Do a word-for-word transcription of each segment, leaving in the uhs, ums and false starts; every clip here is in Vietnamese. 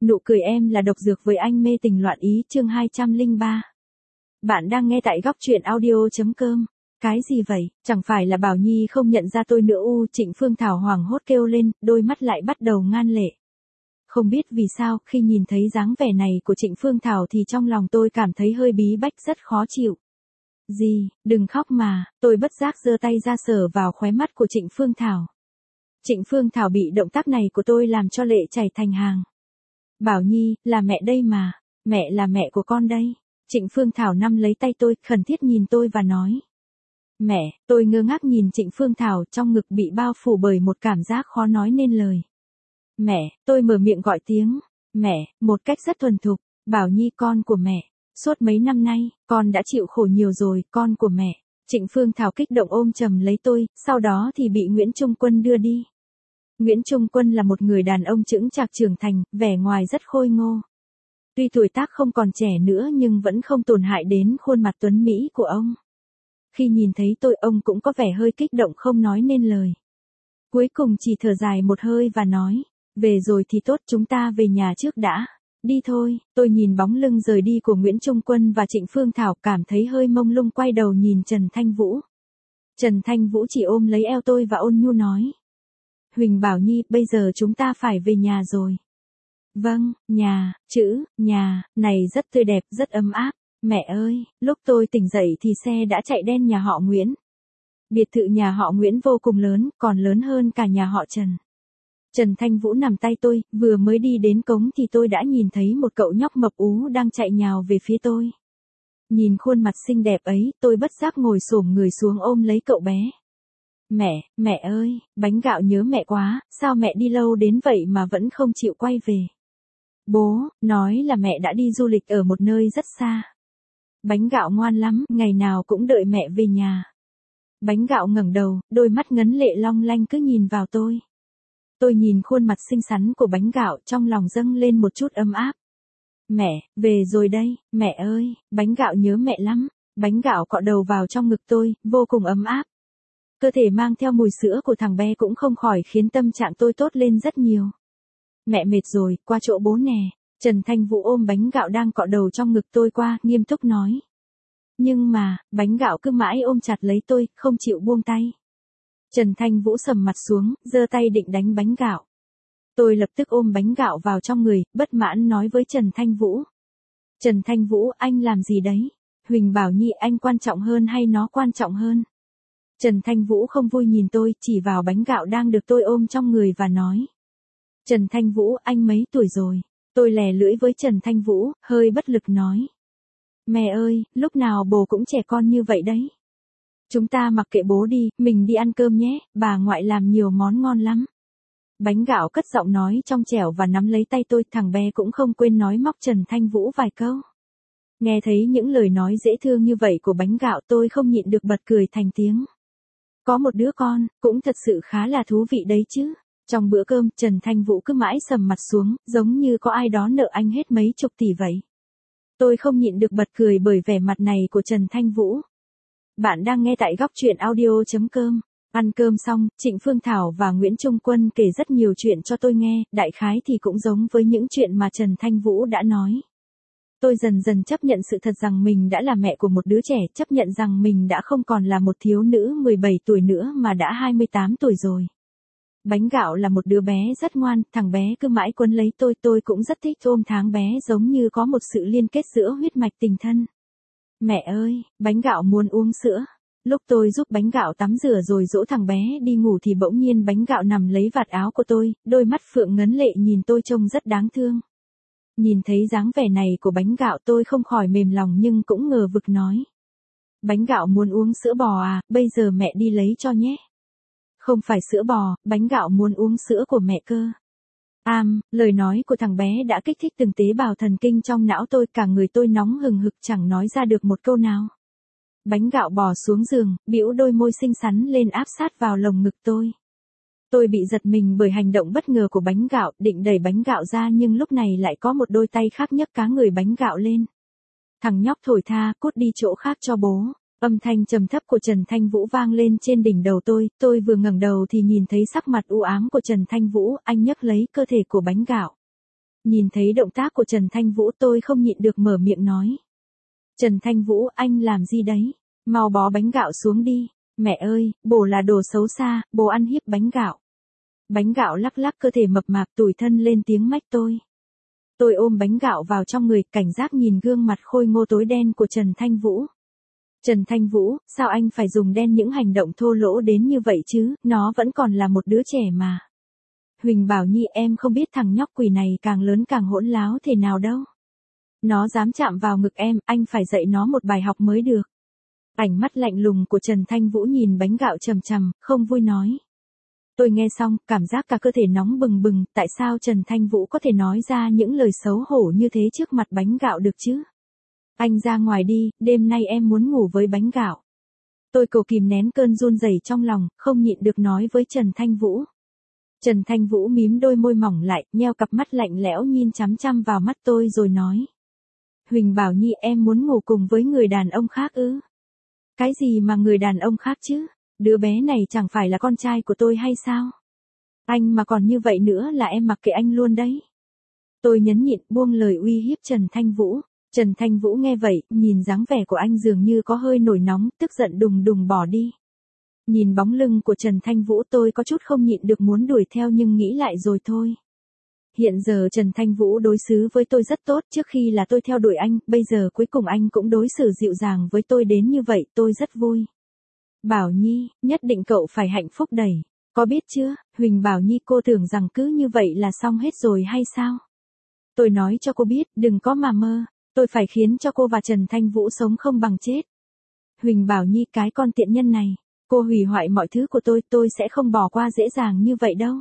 Nụ cười em là độc dược với anh mê tình loạn ý chương hai trăm lẻ ba. Bạn đang nghe tại góc truyện audio.com. Cái gì vậy, chẳng phải là Bảo Nhi không nhận ra tôi nữa u? Trịnh Phương Thảo hoảng hốt kêu lên, đôi mắt lại bắt đầu ngan lệ. Không biết vì sao, khi nhìn thấy dáng vẻ này của Trịnh Phương Thảo thì trong lòng tôi cảm thấy hơi bí bách, rất khó chịu. Gì, đừng khóc mà, tôi bất giác giơ tay ra sờ vào khóe mắt của Trịnh Phương Thảo. Trịnh Phương Thảo bị động tác này của tôi làm cho lệ chảy thành hàng. Bảo Nhi, là mẹ đây mà, mẹ là mẹ của con đây. Trịnh Phương Thảo nắm lấy tay tôi, khẩn thiết nhìn tôi và nói. Mẹ, tôi ngơ ngác nhìn Trịnh Phương Thảo, trong ngực bị bao phủ bởi một cảm giác khó nói nên lời. Mẹ, tôi mở miệng gọi tiếng, mẹ, một cách rất thuần thục, Bảo Nhi con của mẹ. Suốt mấy năm nay, con đã chịu khổ nhiều rồi, con của mẹ. Trịnh Phương Thảo kích động ôm chầm lấy tôi, sau đó thì bị Nguyễn Trung Quân đưa đi. Nguyễn Trung Quân là một người đàn ông chững chạc trưởng thành, vẻ ngoài rất khôi ngô. Tuy tuổi tác không còn trẻ nữa nhưng vẫn không tổn hại đến khuôn mặt tuấn mỹ của ông. Khi nhìn thấy tôi, ông cũng có vẻ hơi kích động không nói nên lời. Cuối cùng chỉ thở dài một hơi và nói, về rồi thì tốt, chúng ta về nhà trước đã. Đi thôi. Tôi nhìn bóng lưng rời đi của Nguyễn Trung Quân và Trịnh Phương Thảo, cảm thấy hơi mông lung, quay đầu nhìn Trần Thanh Vũ. Trần Thanh Vũ chỉ ôm lấy eo tôi và ôn nhu nói. Huỳnh Bảo Nhi, bây giờ chúng ta phải về nhà rồi. Vâng, nhà, chữ, nhà, này rất tươi đẹp, rất ấm áp. Mẹ ơi, lúc tôi tỉnh dậy thì xe đã chạy đen nhà họ Nguyễn. Biệt thự nhà họ Nguyễn vô cùng lớn, còn lớn hơn cả nhà họ Trần. Trần Thanh Vũ nằm tay tôi, vừa mới đi đến cống thì tôi đã nhìn thấy một cậu nhóc mập ú đang chạy nhào về phía tôi. Nhìn khuôn mặt xinh đẹp ấy, tôi bất giác ngồi xổm người xuống ôm lấy cậu bé. Mẹ, mẹ ơi, bánh gạo nhớ mẹ quá, sao mẹ đi lâu đến vậy mà vẫn không chịu quay về? Bố, nói là mẹ đã đi du lịch ở một nơi rất xa. Bánh gạo ngoan lắm, ngày nào cũng đợi mẹ về nhà. Bánh gạo ngẩng đầu, đôi mắt ngấn lệ long lanh cứ nhìn vào tôi. Tôi nhìn khuôn mặt xinh xắn của bánh gạo, trong lòng dâng lên một chút ấm áp. Mẹ, về rồi đây, mẹ ơi, bánh gạo nhớ mẹ lắm. Bánh gạo cọ đầu vào trong ngực tôi, vô cùng ấm áp. Cơ thể mang theo mùi sữa của thằng bé cũng không khỏi khiến tâm trạng tôi tốt lên rất nhiều. Mẹ mệt rồi, qua chỗ bố nè. Trần Thanh Vũ ôm bánh gạo đang cọ đầu trong ngực tôi qua, nghiêm túc nói. Nhưng mà, bánh gạo cứ mãi ôm chặt lấy tôi, không chịu buông tay. Trần Thanh Vũ sầm mặt xuống, giơ tay định đánh bánh gạo. Tôi lập tức ôm bánh gạo vào trong người, bất mãn nói với Trần Thanh Vũ. Trần Thanh Vũ, anh làm gì đấy? Huỳnh Bảo Nhi, anh quan trọng hơn hay nó quan trọng hơn? Trần Thanh Vũ không vui nhìn tôi, chỉ vào bánh gạo đang được tôi ôm trong người và nói. Trần Thanh Vũ, anh mấy tuổi rồi? Tôi lè lưỡi với Trần Thanh Vũ, hơi bất lực nói. Mẹ ơi, lúc nào bố cũng trẻ con như vậy đấy. Chúng ta mặc kệ bố đi, mình đi ăn cơm nhé, bà ngoại làm nhiều món ngon lắm. Bánh gạo cất giọng nói trong trẻo và nắm lấy tay tôi, thằng bé cũng không quên nói móc Trần Thanh Vũ vài câu. Nghe thấy những lời nói dễ thương như vậy của bánh gạo, tôi không nhịn được bật cười thành tiếng. Có một đứa con, cũng thật sự khá là thú vị đấy chứ. Trong bữa cơm, Trần Thanh Vũ cứ mãi sầm mặt xuống, giống như có ai đó nợ anh hết mấy chục tỷ vậy. Tôi không nhịn được bật cười bởi vẻ mặt này của Trần Thanh Vũ. Bạn đang nghe tại góc truyện audio.com. Ăn cơm xong, Trịnh Phương Thảo và Nguyễn Trung Quân kể rất nhiều chuyện cho tôi nghe, đại khái thì cũng giống với những chuyện mà Trần Thanh Vũ đã nói. Tôi dần dần chấp nhận sự thật rằng mình đã là mẹ của một đứa trẻ, chấp nhận rằng mình đã không còn là một thiếu nữ mười bảy tuổi nữa mà đã hai mươi tám tuổi rồi. Bánh gạo là một đứa bé rất ngoan, thằng bé cứ mãi quấn lấy tôi, tôi cũng rất thích ôm tháng bé, giống như có một sự liên kết giữa huyết mạch tình thân. Mẹ ơi, bánh gạo muốn uống sữa. Lúc tôi giúp bánh gạo tắm rửa rồi dỗ thằng bé đi ngủ thì bỗng nhiên bánh gạo nằm lấy vạt áo của tôi, đôi mắt phượng ngấn lệ nhìn tôi trông rất đáng thương. Nhìn thấy dáng vẻ này của bánh gạo tôi không khỏi mềm lòng nhưng cũng ngờ vực nói. Bánh gạo muốn uống sữa bò à, bây giờ mẹ đi lấy cho nhé. Không phải sữa bò, bánh gạo muốn uống sữa của mẹ cơ. Am, lời nói của thằng bé đã kích thích từng tế bào thần kinh trong não tôi, cả người tôi nóng hừng hực chẳng nói ra được một câu nào. Bánh gạo bò xuống giường, bĩu đôi môi xinh xắn lên áp sát vào lồng ngực tôi. Tôi bị giật mình bởi hành động bất ngờ của bánh gạo, định đẩy bánh gạo ra nhưng lúc này lại có một đôi tay khác nhấc cá người bánh gạo lên. Thằng nhóc thổi tha, cút đi chỗ khác cho bố. Âm thanh trầm thấp của Trần Thanh Vũ vang lên trên đỉnh đầu tôi, tôi vừa ngẩng đầu thì nhìn thấy sắc mặt u ám của Trần Thanh Vũ, anh nhấc lấy cơ thể của bánh gạo. Nhìn thấy động tác của Trần Thanh Vũ tôi không nhịn được mở miệng nói. Trần Thanh Vũ, anh làm gì đấy? Mau bó bánh gạo xuống đi. Mẹ ơi, bồ là đồ xấu xa, bồ ăn hiếp bánh gạo. Bánh gạo lắc lắc cơ thể mập mạp tủi thân lên tiếng mách tôi. Tôi ôm bánh gạo vào trong người, cảnh giác nhìn gương mặt khôi ngô tối đen của Trần Thanh Vũ. Trần Thanh Vũ, sao anh phải dùng đen những hành động thô lỗ đến như vậy chứ, nó vẫn còn là một đứa trẻ mà. Huỳnh Bảo Nhi, em không biết thằng nhóc quỷ này càng lớn càng hỗn láo thế nào đâu. Nó dám chạm vào ngực em, anh phải dạy nó một bài học mới được. Ánh mắt lạnh lùng của Trần Thanh Vũ nhìn bánh gạo chằm chằm, không vui nói. Tôi nghe xong, cảm giác cả cơ thể nóng bừng bừng, tại sao Trần Thanh Vũ có thể nói ra những lời xấu hổ như thế trước mặt bánh gạo được chứ? Anh ra ngoài đi, đêm nay em muốn ngủ với bánh gạo. Tôi cố kìm nén cơn run rẩy trong lòng, không nhịn được nói với Trần Thanh Vũ. Trần Thanh Vũ mím đôi môi mỏng lại, nheo cặp mắt lạnh lẽo nhìn chăm chăm vào mắt tôi rồi nói. Huỳnh Bảo Nhi, em muốn ngủ cùng với người đàn ông khác ư? Cái gì mà người đàn ông khác chứ? Đứa bé này chẳng phải là con trai của tôi hay sao? Anh mà còn như vậy nữa là em mặc kệ anh luôn đấy. Tôi nhấn nhịn buông lời uy hiếp Trần Thanh Vũ. Trần Thanh Vũ nghe vậy, nhìn dáng vẻ của anh dường như có hơi nổi nóng, tức giận đùng đùng bỏ đi. Nhìn bóng lưng của Trần Thanh Vũ tôi có chút không nhịn được muốn đuổi theo nhưng nghĩ lại rồi thôi. Hiện giờ Trần Thanh Vũ đối xử với tôi rất tốt, trước khi là tôi theo đuổi anh, bây giờ cuối cùng anh cũng đối xử dịu dàng với tôi đến như vậy, tôi rất vui. Bảo Nhi, nhất định cậu phải hạnh phúc đầy. Có biết chưa, Huỳnh Bảo Nhi, cô tưởng rằng cứ như vậy là xong hết rồi hay sao? Tôi nói cho cô biết, đừng có mà mơ. Tôi phải khiến cho cô và Trần Thanh Vũ sống không bằng chết. Huỳnh Bảo Nhi, cái con tiện nhân này. Cô hủy hoại mọi thứ của tôi, tôi sẽ không bỏ qua dễ dàng như vậy đâu.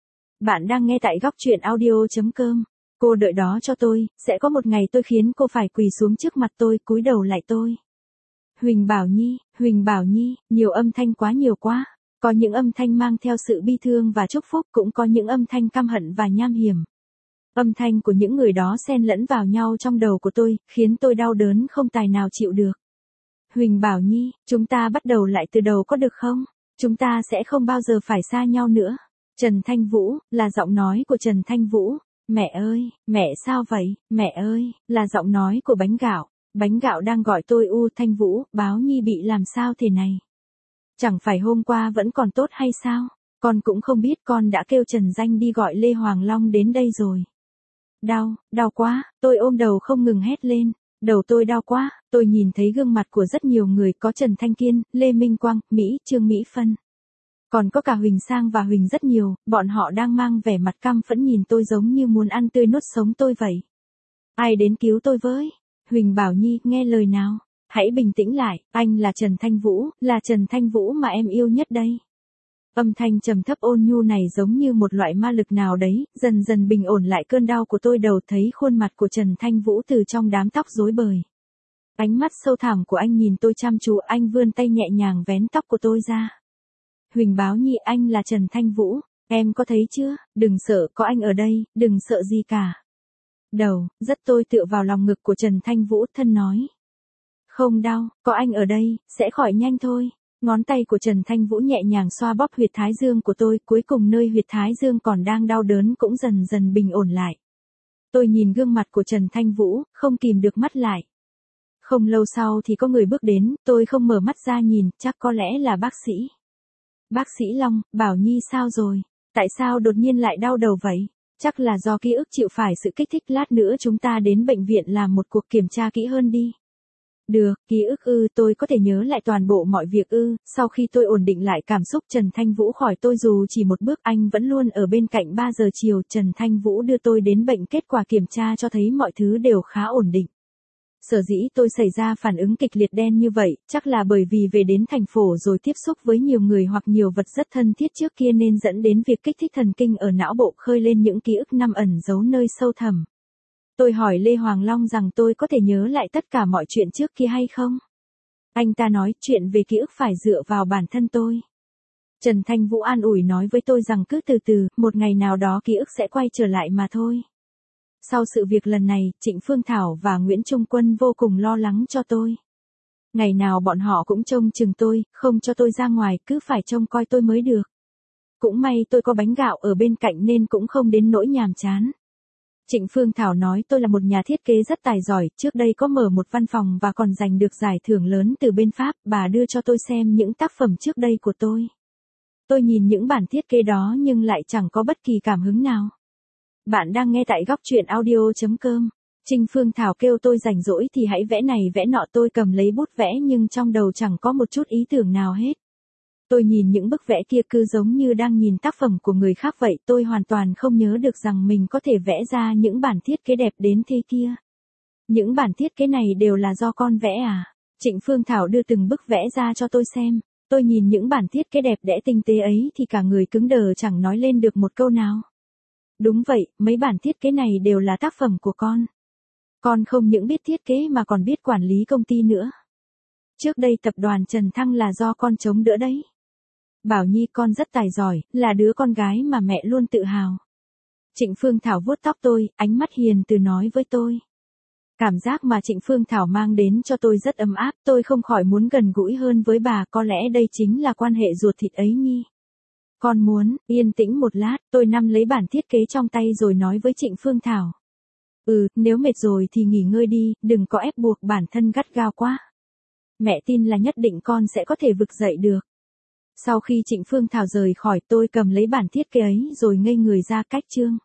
Bạn đang nghe tại góc truyện audio.com. Cô đợi đó cho tôi, sẽ có một ngày tôi khiến cô phải quỳ xuống trước mặt tôi, cúi đầu lại tôi. Huỳnh Bảo Nhi, Huỳnh Bảo Nhi, nhiều âm thanh quá nhiều quá. Có những âm thanh mang theo sự bi thương và chúc phúc, cũng có những âm thanh căm hận và nham hiểm. Âm thanh của những người đó xen lẫn vào nhau trong đầu của tôi, khiến tôi đau đớn không tài nào chịu được. Huỳnh Bảo Nhi, chúng ta bắt đầu lại từ đầu có được không? Chúng ta sẽ không bao giờ phải xa nhau nữa. Trần Thanh Vũ, là giọng nói của Trần Thanh Vũ. Mẹ ơi, mẹ sao vậy? Mẹ ơi, là giọng nói của bánh gạo. Bánh gạo đang gọi tôi. U Thanh Vũ, Báo Nhi bị làm sao thế này? Chẳng phải hôm qua vẫn còn tốt hay sao? Con cũng không biết, con đã kêu Trần Danh đi gọi Lê Hoàng Long đến đây rồi. Đau, đau quá, tôi ôm đầu không ngừng hét lên. Đầu tôi đau quá, tôi nhìn thấy gương mặt của rất nhiều người, có Trần Thanh Kiên, Lê Minh Quang, Mỹ, Trương Mỹ Phân. Còn có cả Huỳnh Sang và Huỳnh rất nhiều, bọn họ đang mang vẻ mặt căm phẫn nhìn tôi giống như muốn ăn tươi nuốt sống tôi vậy. Ai đến cứu tôi với? Huỳnh Bảo Nhi, nghe lời nào. Hãy bình tĩnh lại, anh là Trần Thanh Vũ, là Trần Thanh Vũ mà em yêu nhất đây. Âm thanh trầm thấp ôn nhu này giống như một loại ma lực nào đấy, dần dần bình ổn lại cơn đau của tôi. Đầu thấy khuôn mặt của Trần Thanh Vũ từ trong đám tóc rối bời. Ánh mắt sâu thẳm của anh nhìn tôi chăm chú, anh vươn tay nhẹ nhàng vén tóc của tôi ra. Huỳnh Báo Nhi, anh là Trần Thanh Vũ, em có thấy chưa, đừng sợ, có anh ở đây, đừng sợ gì cả. Đầu, rất tôi tựa vào lòng ngực của Trần Thanh Vũ, thân nói. Không đau, có anh ở đây, sẽ khỏi nhanh thôi. Ngón tay của Trần Thanh Vũ nhẹ nhàng xoa bóp huyệt thái dương của tôi, cuối cùng nơi huyệt thái dương còn đang đau đớn cũng dần dần bình ổn lại. Tôi nhìn gương mặt của Trần Thanh Vũ, không kìm được mắt lại. Không lâu sau thì có người bước đến, tôi không mở mắt ra nhìn, chắc có lẽ là bác sĩ. Bác sĩ Long, Bảo Nhi sao rồi? Tại sao đột nhiên lại đau đầu vậy? Chắc là do ký ức chịu phải sự kích thích, lát nữa chúng ta đến bệnh viện làm một cuộc kiểm tra kỹ hơn đi. Được, ký ức ư, tôi có thể nhớ lại toàn bộ mọi việc ư. Sau khi tôi ổn định lại cảm xúc, Trần Thanh Vũ khỏi tôi dù chỉ một bước, anh vẫn luôn ở bên cạnh. Ba giờ chiều, Trần Thanh Vũ đưa tôi đến bệnh, kết quả kiểm tra cho thấy mọi thứ đều khá ổn định. Sở dĩ tôi xảy ra phản ứng kịch liệt đen như vậy, chắc là bởi vì về đến thành phố rồi tiếp xúc với nhiều người hoặc nhiều vật rất thân thiết trước kia nên dẫn đến việc kích thích thần kinh ở não bộ, khơi lên những ký ức năm ẩn giấu nơi sâu thẳm. Tôi hỏi Lê Hoàng Long rằng tôi có thể nhớ lại tất cả mọi chuyện trước kia hay không? Anh ta nói chuyện về ký ức phải dựa vào bản thân tôi. Trần Thanh Vũ an ủi nói với tôi rằng cứ từ từ, một ngày nào đó ký ức sẽ quay trở lại mà thôi. Sau sự việc lần này, Trịnh Phương Thảo và Nguyễn Trung Quân vô cùng lo lắng cho tôi. Ngày nào bọn họ cũng trông chừng tôi, không cho tôi ra ngoài, cứ phải trông coi tôi mới được. Cũng may tôi có bánh gạo ở bên cạnh nên cũng không đến nỗi nhàm chán. Trịnh Phương Thảo nói tôi là một nhà thiết kế rất tài giỏi, trước đây có mở một văn phòng và còn giành được giải thưởng lớn từ bên Pháp, bà đưa cho tôi xem những tác phẩm trước đây của tôi. Tôi nhìn những bản thiết kế đó nhưng lại chẳng có bất kỳ cảm hứng nào. Bạn đang nghe tại góc truyện audio chấm com. Trịnh Phương Thảo kêu tôi rảnh rỗi thì hãy vẽ này vẽ nọ, tôi cầm lấy bút vẽ nhưng trong đầu chẳng có một chút ý tưởng nào hết. Tôi nhìn những bức vẽ kia cứ giống như đang nhìn tác phẩm của người khác vậy, tôi hoàn toàn không nhớ được rằng mình có thể vẽ ra những bản thiết kế đẹp đến thế kia. Những bản thiết kế này đều là do con vẽ à? Trịnh Phương Thảo đưa từng bức vẽ ra cho tôi xem, tôi nhìn những bản thiết kế đẹp đẽ tinh tế ấy thì cả người cứng đờ chẳng nói lên được một câu nào. Đúng vậy, mấy bản thiết kế này đều là tác phẩm của con. Con không những biết thiết kế mà còn biết quản lý công ty nữa. Trước đây tập đoàn Trần Thăng là do con chống đỡ đấy. Bảo Nhi con rất tài giỏi, là đứa con gái mà mẹ luôn tự hào. Trịnh Phương Thảo vuốt tóc tôi, ánh mắt hiền từ nói với tôi. Cảm giác mà Trịnh Phương Thảo mang đến cho tôi rất ấm áp, tôi không khỏi muốn gần gũi hơn với bà, có lẽ đây chính là quan hệ ruột thịt ấy Nhi. Con muốn, yên tĩnh một lát, tôi nắm lấy bản thiết kế trong tay rồi nói với Trịnh Phương Thảo. Ừ, nếu mệt rồi thì nghỉ ngơi đi, đừng có ép buộc bản thân gắt gao quá. Mẹ tin là nhất định con sẽ có thể vực dậy được. Sau khi Trịnh Phương Thảo rời khỏi, tôi cầm lấy bản thiết kế ấy rồi ngây người ra cách chương.